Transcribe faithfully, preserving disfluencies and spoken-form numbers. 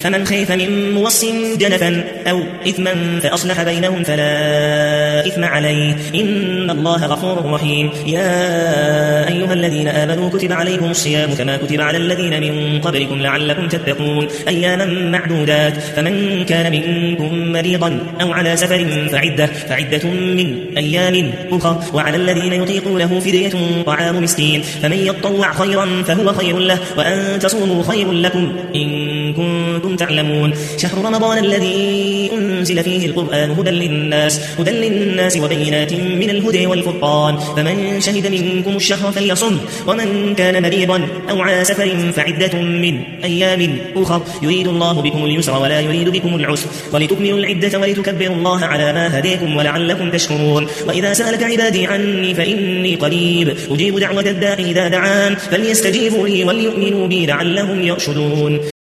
فمن خيف من موص جنفا أو إثما فأصلح بينهم فلا إثم عليه إن الله غفور رحيم. يا أيها الذين آمنوا كتب عليكم الصيام كما كتب على الذين من قبلكم لعلكم تتقون أياما معدودات فمن كان منكم مريضا أو على سفر فعدة, فعدة من أيام أخر وعلى الذين يطيقونه فدية طعام مسكين فمن يطوع خيرا فهو خير له وأن تصوموا خير لكم إن كنتم تعلمون. شهر رمضان الذي أنزل فيه القرآن هدى للناس, هدى للناس وبينات من الهدى والفرقان فمن شهد منكم الشهر فليصم ومن كان مريضا أو على سفر فعدة من أيام أخر يريد الله بكم اليسر ولا يريد بكم العسر ولتكملوا العدة ولتكبروا الله على ما هديكم ولعلكم تشكرون. وإذا سألك عبادي عني فإني قريب أجيب دعوة الداعي إذا دعان فليستجيبوا لي وليؤمنوا بي لعلهم يرشدون.